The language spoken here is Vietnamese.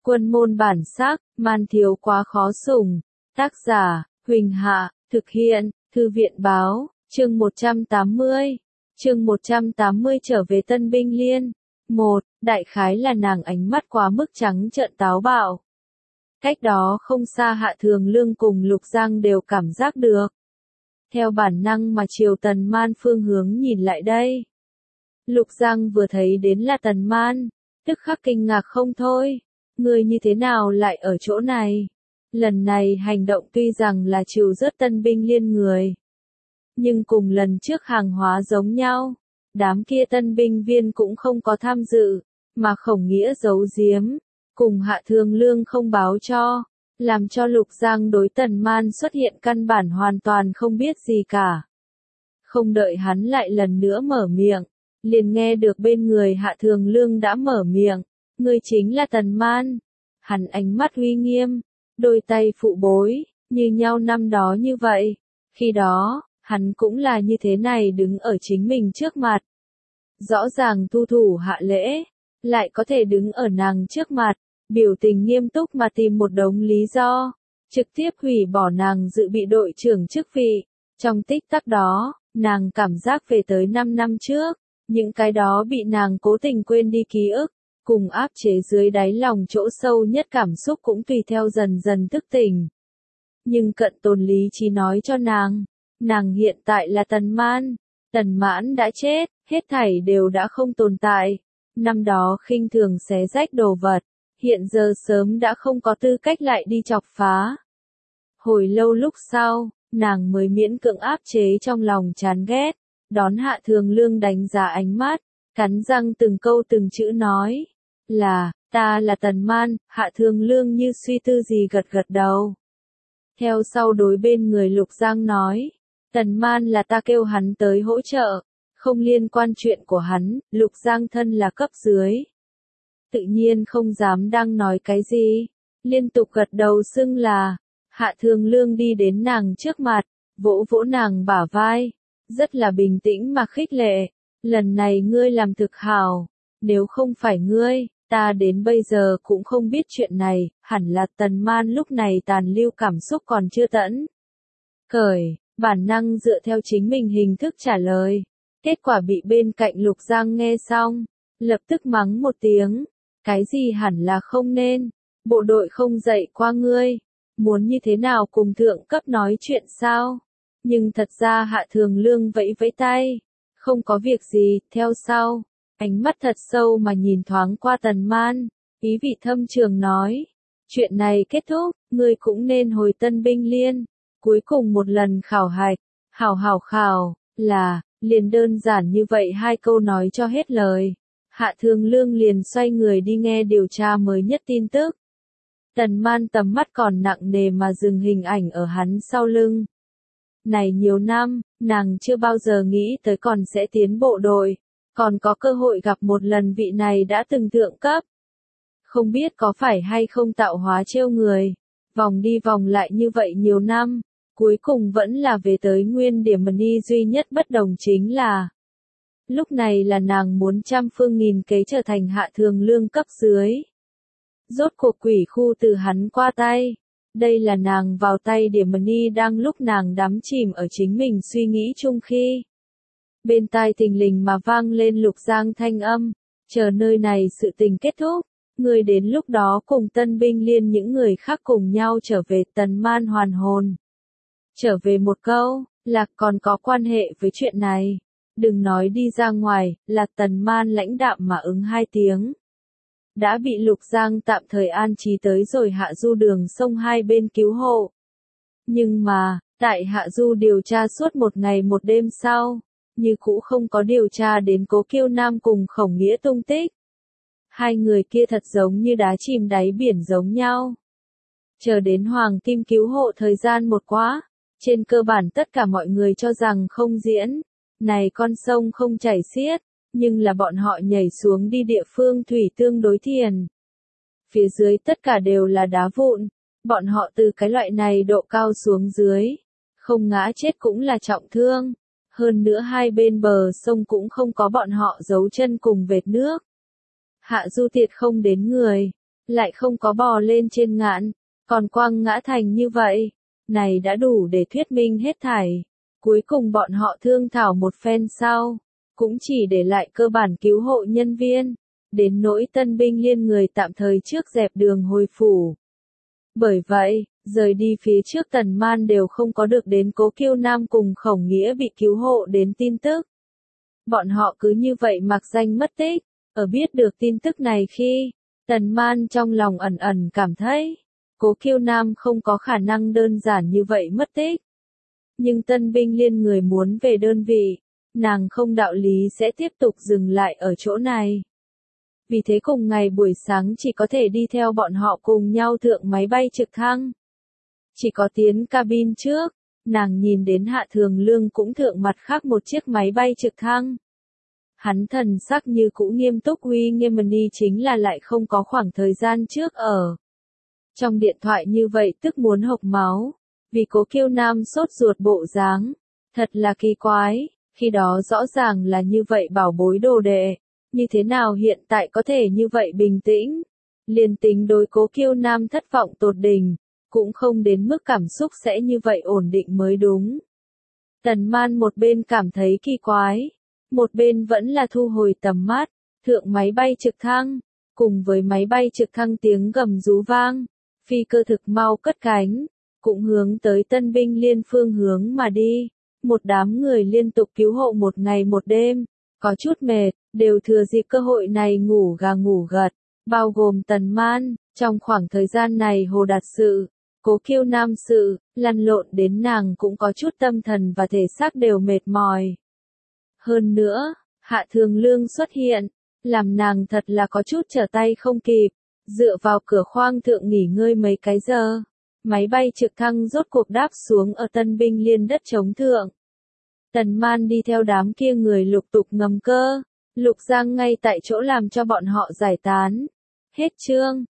Quân môn bản sắc, man thiếu quá khó sủng. Tác giả, Huỳnh Hạ, thực hiện, Thư viện báo, chương 180. Chương 180 trở về Tân Binh Liên. 1. Đại khái là nàng ánh mắt quá mức trắng trợn táo bạo. Cách đó không xa Hạ Thường Lương cùng Lục Giang đều cảm giác được. Theo bản năng mà chiều Tần Man phương hướng nhìn lại đây. Lục Giang vừa thấy đến là Tần Man, tức khắc kinh ngạc không thôi. Người như thế nào lại ở chỗ này? Lần này hành động tuy rằng là trừ rớt Tân Binh Liên người. Nhưng cùng lần trước hàng hóa giống nhau. Đám kia tân binh viên cũng không có tham dự, mà Khổng Nghĩa giấu giếm, cùng Hạ Thường Lương không báo cho, làm cho Lục Giang đối Tần Man xuất hiện căn bản hoàn toàn không biết gì cả. Không đợi hắn lại lần nữa mở miệng, liền nghe được bên người Hạ Thường Lương đã mở miệng, ngươi chính là Tần Man. Hắn ánh mắt uy nghiêm, đôi tay phụ bối, như nhau năm đó như vậy, khi đó, hắn cũng là như thế này đứng ở chính mình trước mặt. Rõ ràng thu thủ hạ lễ, lại có thể đứng ở nàng trước mặt, biểu tình nghiêm túc mà tìm một đống lý do, trực tiếp hủy bỏ nàng dự bị đội trưởng chức vị. Trong tích tắc đó, nàng cảm giác về tới 5 năm trước, những cái đó bị nàng cố tình quên đi ký ức, cùng áp chế dưới đáy lòng chỗ sâu nhất cảm xúc cũng tùy theo dần dần thức tỉnh. Nhưng cận tồn lý trí nói cho nàng hiện tại là Tần Man, Tần Mãn đã chết, hết thảy đều đã không tồn tại. Năm đó khinh thường xé rách đồ vật, hiện giờ sớm đã không có tư cách lại đi chọc phá. Hồi lâu lúc sau, nàng mới miễn cưỡng áp chế trong lòng chán ghét, đón Hạ Thường Lương đánh giá ánh mắt, cắn răng từng câu từng chữ nói, ta là Tần Man. Hạ Thường Lương như suy tư gì gật gật đầu. Theo sau đối bên người Lục Giang nói, Tần Man là ta kêu hắn tới hỗ trợ, không liên quan chuyện của hắn. Lục Giang thân là cấp dưới, tự nhiên không dám đang nói cái gì, liên tục gật đầu xưng là. Hạ Thường Lương đi đến nàng trước mặt, vỗ vỗ nàng bả vai, rất là bình tĩnh mà khích lệ, lần này ngươi làm thực hảo, nếu không phải ngươi, ta đến bây giờ cũng không biết chuyện này. Hẳn là Tần Man lúc này tàn lưu cảm xúc còn chưa tẫn cởi, bản năng dựa theo chính mình hình thức trả lời. Kết quả bị bên cạnh Lục Giang nghe xong, lập tức mắng một tiếng, cái gì hẳn là không nên, bộ đội không dạy qua ngươi, muốn như thế nào cùng thượng cấp nói chuyện sao? Nhưng thật ra Hạ Thường Lương vẫy vẫy tay, không có việc gì. Theo sau, ánh mắt thật sâu mà nhìn thoáng qua Tần Man, ý vị thâm trường nói, chuyện này kết thúc, ngươi cũng nên hồi Tân Binh Liên, cuối cùng một lần khảo hạch, hảo khảo, liền đơn giản như vậy hai câu nói cho hết lời. Hạ Thường Lương liền xoay người đi nghe điều tra mới nhất tin tức. Tần Man tầm mắt còn nặng nề mà dừng hình ảnh ở hắn sau lưng. Này nhiều năm, nàng chưa bao giờ nghĩ tới còn sẽ tiến bộ đội, còn có cơ hội gặp một lần vị này đã từng thượng cấp. Không biết có phải hay không tạo hóa trêu người, vòng đi vòng lại như vậy nhiều năm, cuối cùng vẫn là về tới nguyên điểm. Mani duy nhất bất đồng chính là, lúc này là nàng muốn trăm phương nghìn kế trở thành Hạ Thường Lương cấp dưới. Rốt cuộc quỷ khu từ hắn qua tay. Đây là nàng vào tay điểm. Mani đang lúc nàng đắm chìm ở chính mình suy nghĩ chung khi. Bên tai thình lình mà vang lên Lục Giang thanh âm, chờ nơi này sự tình kết thúc, người đến lúc đó cùng Tân Binh Liên những người khác cùng nhau trở về. Tần Man hoàn hồn. Trở về một câu, còn có quan hệ với chuyện này. Đừng nói đi ra ngoài, Tần Man lãnh đạm mà ứng hai tiếng. Đã bị Lục Giang tạm thời an trí tới rồi hạ du đường sông hai bên cứu hộ. Nhưng mà, tại hạ du điều tra suốt một ngày một đêm sau, như cũ không có điều tra đến Cố Kiêu Nam cùng Khổng Nghĩa tung tích. Hai người kia thật giống như đá chìm đáy biển giống nhau. Chờ đến Hoàng Kim cứu hộ thời gian một quá, trên cơ bản tất cả mọi người cho rằng không diễn, này con sông không chảy xiết, nhưng là bọn họ nhảy xuống đi địa phương thủy tương đối thiền. Phía dưới tất cả đều là đá vụn, bọn họ từ cái loại này độ cao xuống dưới, không ngã chết cũng là trọng thương. Hơn nữa hai bên bờ sông cũng không có bọn họ dấu chân cùng vệt nước. Hạ du tiệt không đến người, lại không có bò lên trên ngạn, còn quăng ngã thành như vậy. Này đã đủ để thuyết minh hết thảy. Cuối cùng bọn họ thương thảo một phen sau, cũng chỉ để lại cơ bản cứu hộ nhân viên, đến nỗi Tân binh liên người tạm thời trước dẹp đường hồi phủ. Bởi vậy, rời đi phía trước Tần Man đều không có được đến Cố Kiêu Nam cùng Khổng Nghĩa bị cứu hộ đến tin tức. Bọn họ cứ như vậy mặc danh mất tích. Ở biết được tin tức này khi, Tần Man trong lòng ẩn ẩn cảm thấy, Cố Kiêu Nam không có khả năng đơn giản như vậy mất tích. Nhưng Tân binh liên người muốn về đơn vị, nàng không đạo lý sẽ tiếp tục dừng lại ở chỗ này. Vì thế cùng ngày buổi sáng chỉ có thể đi theo bọn họ cùng nhau thượng máy bay trực thăng. Chỉ có tiến cabin trước, nàng nhìn đến Hạ Thường Lương cũng thượng mặt khác một chiếc máy bay trực thăng. Hắn thần sắc như cũ nghiêm túc uy nghiêm ni chính là lại không có khoảng thời gian trước ở. Trong điện thoại như vậy tức muốn hộc máu, vì Cố Kiêu Nam sốt ruột bộ dáng, thật là kỳ quái, khi đó rõ ràng là như vậy bảo bối đồ đệ, như thế nào hiện tại có thể như vậy bình tĩnh, liền tính đối Cố Kiêu Nam thất vọng tột đỉnh, cũng không đến mức cảm xúc sẽ như vậy ổn định mới đúng. Tần Man một bên cảm thấy kỳ quái, một bên vẫn là thu hồi tầm mắt, thượng máy bay trực thăng, cùng với máy bay trực thăng tiếng gầm rú vang, phi cơ thực mau cất cánh, cũng hướng tới Tân binh liên phương hướng mà đi. Một đám người liên tục cứu hộ một ngày một đêm, có chút mệt, đều thừa dịp cơ hội này ngủ gà ngủ gật, bao gồm Tần Man, trong khoảng thời gian này Hồ Đạt sự, Cố Kiêu Nam sự, lăn lộn đến nàng cũng có chút tâm thần và thể xác đều mệt mỏi. Hơn nữa, Hạ Thường Lương xuất hiện, làm nàng thật là có chút trở tay không kịp, dựa vào cửa khoang thượng nghỉ ngơi mấy cái giờ. Máy bay trực thăng rốt cuộc đáp xuống ở Tân binh liên đất trống thượng. Tần Man đi theo đám kia người lục tục ngầm cơ, Lục Giang ngay tại chỗ làm cho bọn họ giải tán. Hết chương.